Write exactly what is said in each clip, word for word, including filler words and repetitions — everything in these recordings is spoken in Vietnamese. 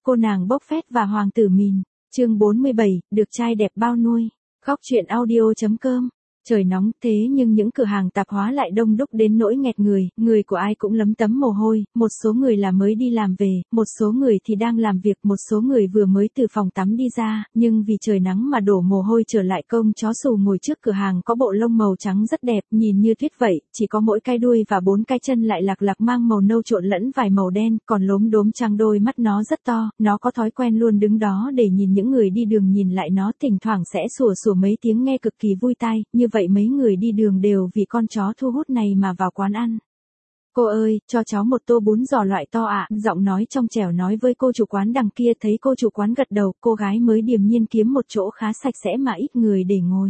cô nàng bốc phét và hoàng tử mìn. Chương bốn mươi bảy, được trai đẹp bao nuôi. Góc truyện audio chấm com. Trời nóng thế nhưng những cửa hàng tạp hóa lại đông đúc đến nỗi nghẹt người, người của ai cũng lấm tấm mồ hôi, một số người là mới đi làm về, một số người thì đang làm việc, một số người vừa mới từ phòng tắm đi ra, nhưng vì trời nắng mà đổ mồ hôi trở lại. Công chó xù ngồi trước cửa hàng có bộ lông màu trắng rất đẹp, nhìn như tuyết vậy, chỉ có mỗi cái đuôi và bốn cái chân lại lạc lạc mang màu nâu trộn lẫn vài màu đen, còn lốm đốm trắng, đôi mắt nó rất to, nó có thói quen luôn đứng đó để nhìn những người đi đường nhìn lại nó, thỉnh thoảng sẽ sủa sủa mấy tiếng nghe cực kỳ vui tai, như vậy mấy người đi đường đều vì con chó thu hút này mà vào quán ăn. Cô ơi, cho cháu một tô bún giò loại to ạ, giọng nói trong trẻo nói với cô chủ quán đằng kia. Thấy cô chủ quán gật đầu, cô gái mới điềm nhiên kiếm một chỗ khá sạch sẽ mà ít người để ngồi.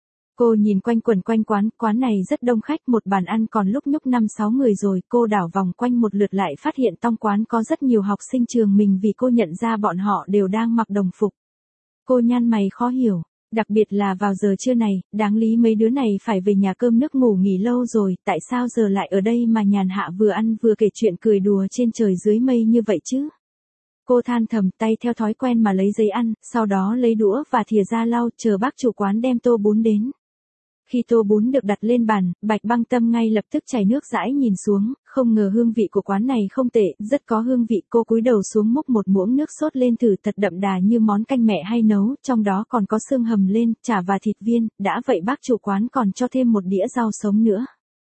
Cô nhìn quanh quẩn quanh quán, quán này rất đông khách, một bàn ăn còn lúc nhúc năm sáu người rồi. Cô đảo vòng quanh một lượt lại phát hiện trong quán có rất nhiều học sinh trường mình, vì cô nhận ra bọn họ đều đang mặc đồng phục. Cô nhăn mày khó hiểu. Đặc biệt là vào giờ trưa này, đáng lý mấy đứa này phải về nhà cơm nước ngủ nghỉ lâu rồi, tại sao giờ lại ở đây mà nhàn hạ vừa ăn vừa kể chuyện cười đùa trên trời dưới mây như vậy chứ? Cô than thầm, tay theo thói quen mà lấy giấy ăn, sau đó lấy đũa và thìa ra lau, chờ bác chủ quán đem tô bún đến. Khi tô bún được đặt lên bàn, Bạch Băng Tâm ngay lập tức chảy nước dãi nhìn xuống, không ngờ hương vị của quán này không tệ, rất có hương vị. Cô cúi đầu xuống múc một muỗng nước sốt lên thử, thật đậm đà như món canh mẹ hay nấu, trong đó còn có xương hầm lên, chả và thịt viên, đã vậy bác chủ quán còn cho thêm một đĩa rau sống nữa.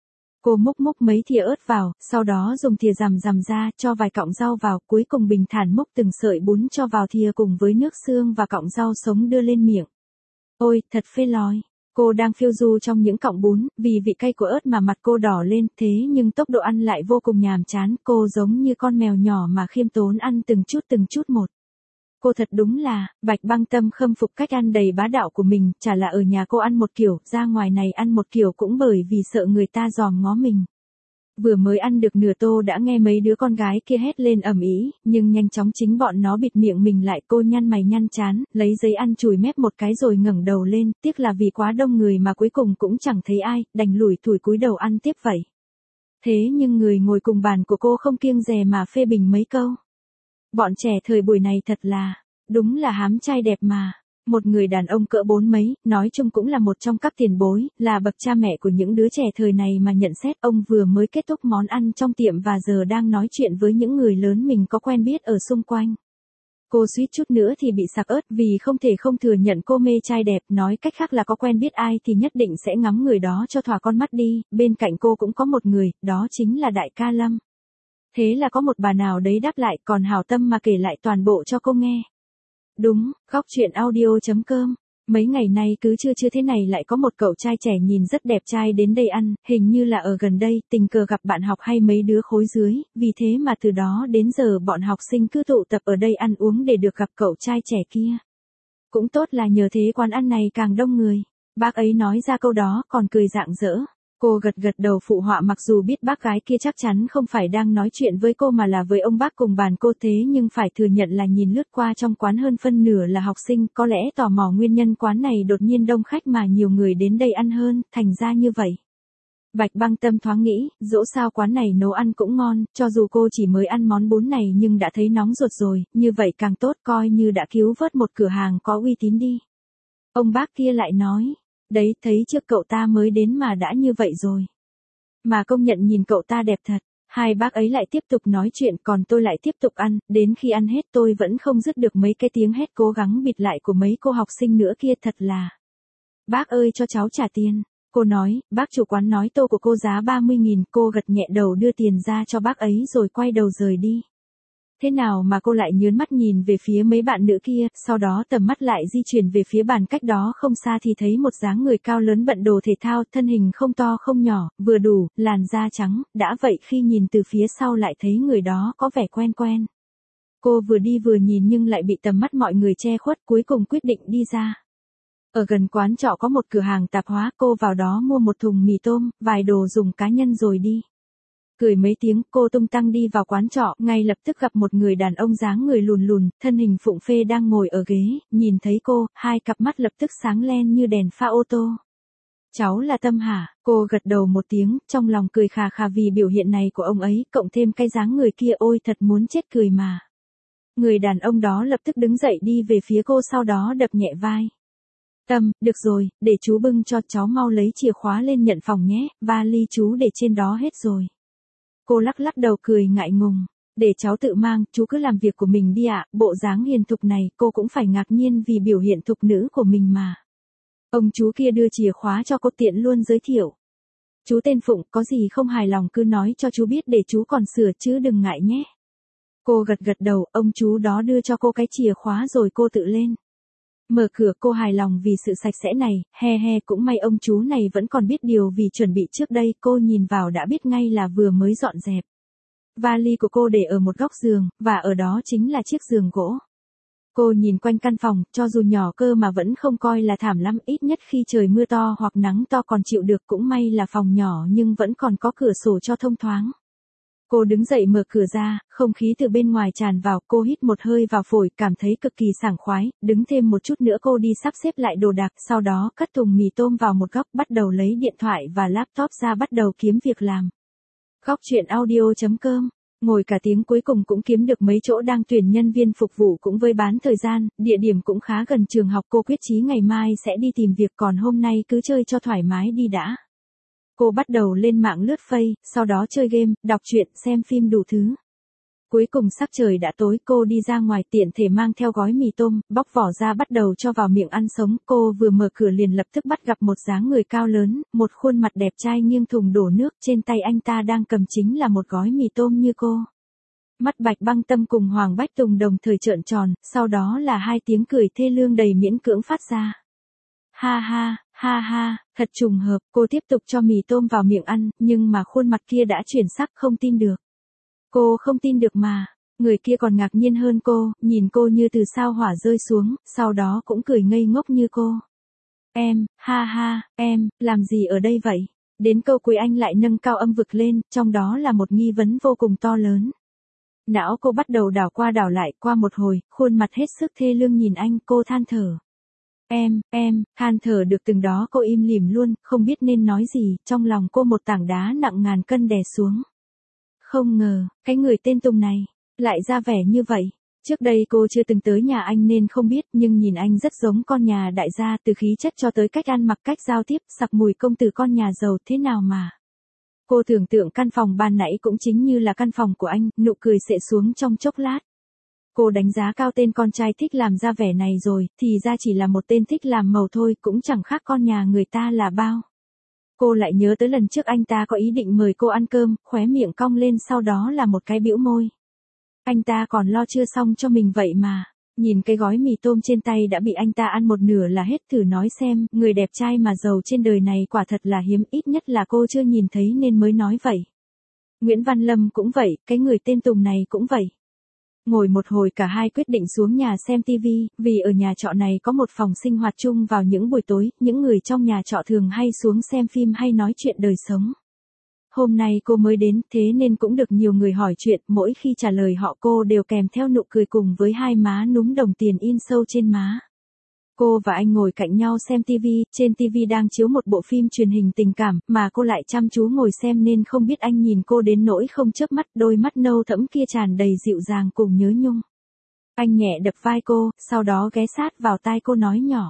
Cô múc múc mấy thìa ớt vào, sau đó dùng thìa rằm rằm ra, cho vài cọng rau vào, cuối cùng bình thản múc từng sợi bún cho vào thìa cùng với nước xương và cọng rau sống đưa lên miệng. Ôi, thật phê lòi. Cô đang phiêu du trong những cọng bún, vì vị cay của ớt mà mặt cô đỏ lên, thế nhưng tốc độ ăn lại vô cùng nhàm chán, cô giống như con mèo nhỏ mà khiêm tốn ăn từng chút từng chút một. Cô thật đúng là, Bạch Băng Tâm khâm phục cách ăn đầy bá đạo của mình, chả là ở nhà cô ăn một kiểu, ra ngoài này ăn một kiểu cũng bởi vì sợ người ta dòm ngó mình. Vừa mới ăn được nửa tô đã nghe mấy đứa con gái kia hét lên ầm ĩ, nhưng nhanh chóng chính bọn nó bịt miệng mình lại. Cô nhăn mày nhăn trán, lấy giấy ăn chùi mép một cái rồi ngẩng đầu lên, tiếc là vì quá đông người mà cuối cùng cũng chẳng thấy ai, đành lủi thủi cúi đầu ăn tiếp vậy. Thế nhưng người ngồi cùng bàn của cô không kiêng dè mà phê bình mấy câu. Bọn trẻ thời buổi này thật là, đúng là hám trai đẹp mà. Một người đàn ông cỡ bốn mấy, nói chung cũng là một trong các tiền bối, là bậc cha mẹ của những đứa trẻ thời này mà nhận xét. Ông vừa mới kết thúc món ăn trong tiệm và giờ đang nói chuyện với những người lớn mình có quen biết ở xung quanh. Cô suýt chút nữa thì bị sặc ớt vì không thể không thừa nhận cô mê trai đẹp, nói cách khác là có quen biết ai thì nhất định sẽ ngắm người đó cho thỏa con mắt đi. Bên cạnh cô cũng có một người, đó chính là đại ca Lâm. Thế là có một bà nào đấy đáp lại, còn hảo tâm mà kể lại toàn bộ cho cô nghe. Đúng, góc truyện audio chấm com. Mấy ngày nay cứ trưa trưa thế này lại có một cậu trai trẻ nhìn rất đẹp trai đến đây ăn, hình như là ở gần đây, tình cờ gặp bạn học hay mấy đứa khối dưới, vì thế mà từ đó đến giờ bọn học sinh cứ tụ tập ở đây ăn uống để được gặp cậu trai trẻ kia. Cũng tốt là nhờ thế quán ăn này càng đông người. Bác ấy nói ra câu đó còn cười rạng rỡ. Cô gật gật đầu phụ họa, mặc dù biết bác gái kia chắc chắn không phải đang nói chuyện với cô mà là với ông bác cùng bàn cô, thế nhưng phải thừa nhận là nhìn lướt qua trong quán hơn phân nửa là học sinh, có lẽ tò mò nguyên nhân quán này đột nhiên đông khách mà nhiều người đến đây ăn hơn, thành ra như vậy. Bạch Băng Tâm thoáng nghĩ, dẫu sao quán này nấu ăn cũng ngon, cho dù cô chỉ mới ăn món bún này nhưng đã thấy nóng ruột rồi, như vậy càng tốt, coi như đã cứu vớt một cửa hàng có uy tín đi. Ông bác kia lại nói. Đấy, thấy trước cậu ta mới đến mà đã như vậy rồi. Mà công nhận nhìn cậu ta đẹp thật. Hai bác ấy lại tiếp tục nói chuyện, còn tôi lại tiếp tục ăn, đến khi ăn hết tôi vẫn không dứt được mấy cái tiếng hét cố gắng bịt lại của mấy cô học sinh nữa kia, thật là. Bác ơi cho cháu trả tiền. Cô nói, bác chủ quán nói tô của cô giá ba mươi nghìn, cô gật nhẹ đầu đưa tiền ra cho bác ấy rồi quay đầu rời đi. Thế nào mà cô lại nhớn mắt nhìn về phía mấy bạn nữ kia, sau đó tầm mắt lại di chuyển về phía bàn cách đó không xa thì thấy một dáng người cao lớn bận đồ thể thao, thân hình không to không nhỏ, vừa đủ, làn da trắng, đã vậy khi nhìn từ phía sau lại thấy người đó có vẻ quen quen. Cô vừa đi vừa nhìn nhưng lại bị tầm mắt mọi người che khuất, cuối cùng quyết định đi ra. Ở gần quán trọ có một cửa hàng tạp hóa, cô vào đó mua một thùng mì tôm, vài đồ dùng cá nhân rồi đi. Cười mấy tiếng, cô tung tăng đi vào quán trọ, ngay lập tức gặp một người đàn ông dáng người lùn lùn, thân hình phụng phê đang ngồi ở ghế, nhìn thấy cô, hai cặp mắt lập tức sáng lên như đèn pha ô tô. Cháu là Tâm hả? Cô gật đầu một tiếng, trong lòng cười khà khà vì biểu hiện này của ông ấy, cộng thêm cái dáng người kia, ôi thật muốn chết cười mà. Người đàn ông đó lập tức đứng dậy đi về phía cô sau đó đập nhẹ vai. Tâm, được rồi, để chú bưng cho, cháu mau lấy chìa khóa lên nhận phòng nhé, vali chú để trên đó hết rồi. Cô lắc lắc đầu cười ngại ngùng. Để cháu tự mang, chú cứ làm việc của mình đi ạ, bộ dáng hiền thục này, cô cũng phải ngạc nhiên vì biểu hiện thục nữ của mình mà. Ông chú kia đưa chìa khóa cho cô tiện luôn giới thiệu. Chú tên Phụng, có gì không hài lòng cứ nói cho chú biết để chú còn sửa chứ đừng ngại nhé. Cô gật gật đầu, ông chú đó đưa cho cô cái chìa khóa rồi cô tự lên. Mở cửa cô hài lòng vì sự sạch sẽ này, he he cũng may ông chú này vẫn còn biết điều vì chuẩn bị trước đây cô nhìn vào đã biết ngay là vừa mới dọn dẹp. Vali của cô để ở một góc giường, và ở đó chính là chiếc giường gỗ. Cô nhìn quanh căn phòng, cho dù nhỏ cơ mà vẫn không coi là thảm lắm, ít nhất khi trời mưa to hoặc nắng to còn chịu được, cũng may là phòng nhỏ nhưng vẫn còn có cửa sổ cho thông thoáng. Cô đứng dậy mở cửa ra, không khí từ bên ngoài tràn vào, cô hít một hơi vào phổi, cảm thấy cực kỳ sảng khoái, đứng thêm một chút nữa cô đi sắp xếp lại đồ đạc, sau đó cất thùng mì tôm vào một góc, bắt đầu lấy điện thoại và laptop ra bắt đầu kiếm việc làm. Góc chuyện audio chấm com, ngồi cả tiếng cuối cùng cũng kiếm được mấy chỗ đang tuyển nhân viên phục vụ cũng với bán thời gian, địa điểm cũng khá gần trường học, cô quyết chí ngày mai sẽ đi tìm việc còn hôm nay cứ chơi cho thoải mái đi đã. Cô bắt đầu lên mạng lướt Face, sau đó chơi game, đọc truyện, xem phim đủ thứ. Cuối cùng sắc trời đã tối, cô đi ra ngoài tiện thể mang theo gói mì tôm, bóc vỏ ra bắt đầu cho vào miệng ăn sống. Cô vừa mở cửa liền lập tức bắt gặp một dáng người cao lớn, một khuôn mặt đẹp trai nghiêng thùng đổ nước, trên tay anh ta đang cầm chính là một gói mì tôm như cô. Mắt Bạch Băng Tâm cùng Hoàng Bách Tùng đồng thời trợn tròn, sau đó là hai tiếng cười thê lương đầy miễn cưỡng phát ra. Ha ha, ha ha, thật trùng hợp, cô tiếp tục cho mì tôm vào miệng ăn, nhưng mà khuôn mặt kia đã chuyển sắc, không tin được. Cô không tin được mà, người kia còn ngạc nhiên hơn cô, nhìn cô như từ sao hỏa rơi xuống, sau đó cũng cười ngây ngốc như cô. Em, ha ha, em, làm gì ở đây vậy? Đến câu cuối anh lại nâng cao âm vực lên, trong đó là một nghi vấn vô cùng to lớn. Não cô bắt đầu đảo qua đảo lại, qua một hồi, khuôn mặt hết sức thê lương nhìn anh, cô than thở. Em, em, than thở được từng đó cô im lìm luôn, không biết nên nói gì, trong lòng cô một tảng đá nặng ngàn cân đè xuống. Không ngờ, cái người tên Tùng này, lại ra vẻ như vậy. Trước đây cô chưa từng tới nhà anh nên không biết, nhưng nhìn anh rất giống con nhà đại gia, từ khí chất cho tới cách ăn mặc, cách giao tiếp, sặc mùi công tử con nhà giàu thế nào mà. Cô tưởng tượng căn phòng ban nãy cũng chính như là căn phòng của anh, nụ cười xệ xuống trong chốc lát. Cô đánh giá cao tên con trai thích làm ra vẻ này rồi, thì ra chỉ là một tên thích làm màu thôi, cũng chẳng khác con nhà người ta là bao. Cô lại nhớ tới lần trước anh ta có ý định mời cô ăn cơm, khóe miệng cong lên sau đó là một cái bĩu môi. Anh ta còn lo chưa xong cho mình vậy mà. Nhìn cái gói mì tôm trên tay đã bị anh ta ăn một nửa là hết, thử nói xem, người đẹp trai mà giàu trên đời này quả thật là hiếm, ít nhất là cô chưa nhìn thấy nên mới nói vậy. Nguyễn Văn Lâm cũng vậy, cái người tên Tùng này cũng vậy. Ngồi một hồi cả hai quyết định xuống nhà xem tivi, vì ở nhà trọ này có một phòng sinh hoạt chung vào những buổi tối, những người trong nhà trọ thường hay xuống xem phim hay nói chuyện đời sống. Hôm nay cô mới đến, thế nên cũng được nhiều người hỏi chuyện, mỗi khi trả lời họ cô đều kèm theo nụ cười cùng với hai má núm đồng tiền in sâu trên má. Cô và anh ngồi cạnh nhau xem tivi, trên tivi đang chiếu một bộ phim truyền hình tình cảm, mà cô lại chăm chú ngồi xem nên không biết anh nhìn cô đến nỗi không chớp mắt, đôi mắt nâu thẫm kia tràn đầy dịu dàng cùng nhớ nhung. Anh nhẹ đập vai cô, sau đó ghé sát vào tai cô nói nhỏ.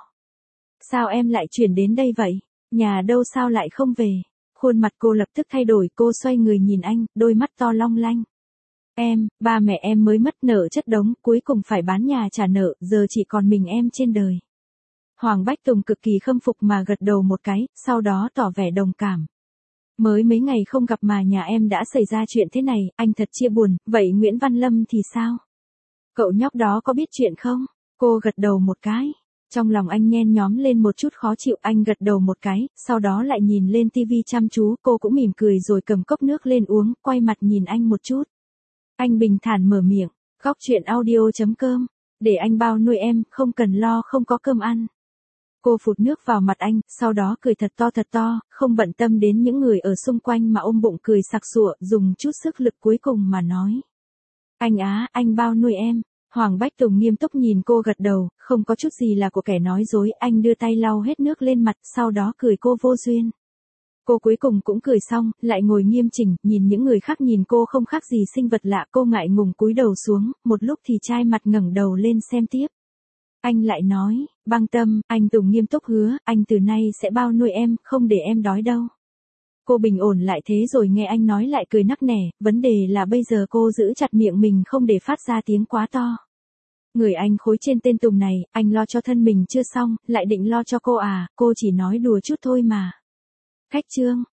Sao em lại chuyển đến đây vậy? Nhà đâu sao lại không về? Khuôn mặt cô lập tức thay đổi, cô xoay người nhìn anh, đôi mắt to long lanh. Em, ba mẹ em mới mất, nợ chất đống, cuối cùng phải bán nhà trả nợ, giờ chỉ còn mình em trên đời. Hoàng Bách Tùng cực kỳ khâm phục mà gật đầu một cái, sau đó tỏ vẻ đồng cảm. Mới mấy ngày không gặp mà nhà em đã xảy ra chuyện thế này, anh thật chia buồn, vậy Nguyễn Văn Lâm thì sao? Cậu nhóc đó có biết chuyện không? Cô gật đầu một cái. Trong lòng anh nhen nhóm lên một chút khó chịu, anh gật đầu một cái, sau đó lại nhìn lên tivi chăm chú, cô cũng mỉm cười rồi cầm cốc nước lên uống, quay mặt nhìn anh một chút. Anh bình thản mở miệng, góc chuyện audio chấm com, để anh bao nuôi em, không cần lo không có cơm ăn. Cô phụt nước vào mặt anh, sau đó cười thật to thật to, không bận tâm đến những người ở xung quanh mà ôm bụng cười sặc sụa, dùng chút sức lực cuối cùng mà nói. Anh á, anh bao nuôi em. Hoàng Bách Tùng nghiêm túc nhìn cô gật đầu, không có chút gì là của kẻ nói dối, anh đưa tay lau hết nước lên mặt, sau đó cười cô vô duyên. Cô cuối cùng cũng cười xong, lại ngồi nghiêm chỉnh, nhìn những người khác nhìn cô không khác gì sinh vật lạ, cô ngại ngùng cúi đầu xuống, một lúc thì trai mặt ngẩng đầu lên xem tiếp. Anh lại nói, Băng Tâm, anh Tùng nghiêm túc hứa, anh từ nay sẽ bao nuôi em, không để em đói đâu. Cô bình ổn lại thế rồi nghe anh nói lại cười nắc nẻ, vấn đề là bây giờ cô giữ chặt miệng mình không để phát ra tiếng quá to. Người anh khối trên tên Tùng này, anh lo cho thân mình chưa xong, lại định lo cho cô à, cô chỉ nói đùa chút thôi mà. Khách Trương,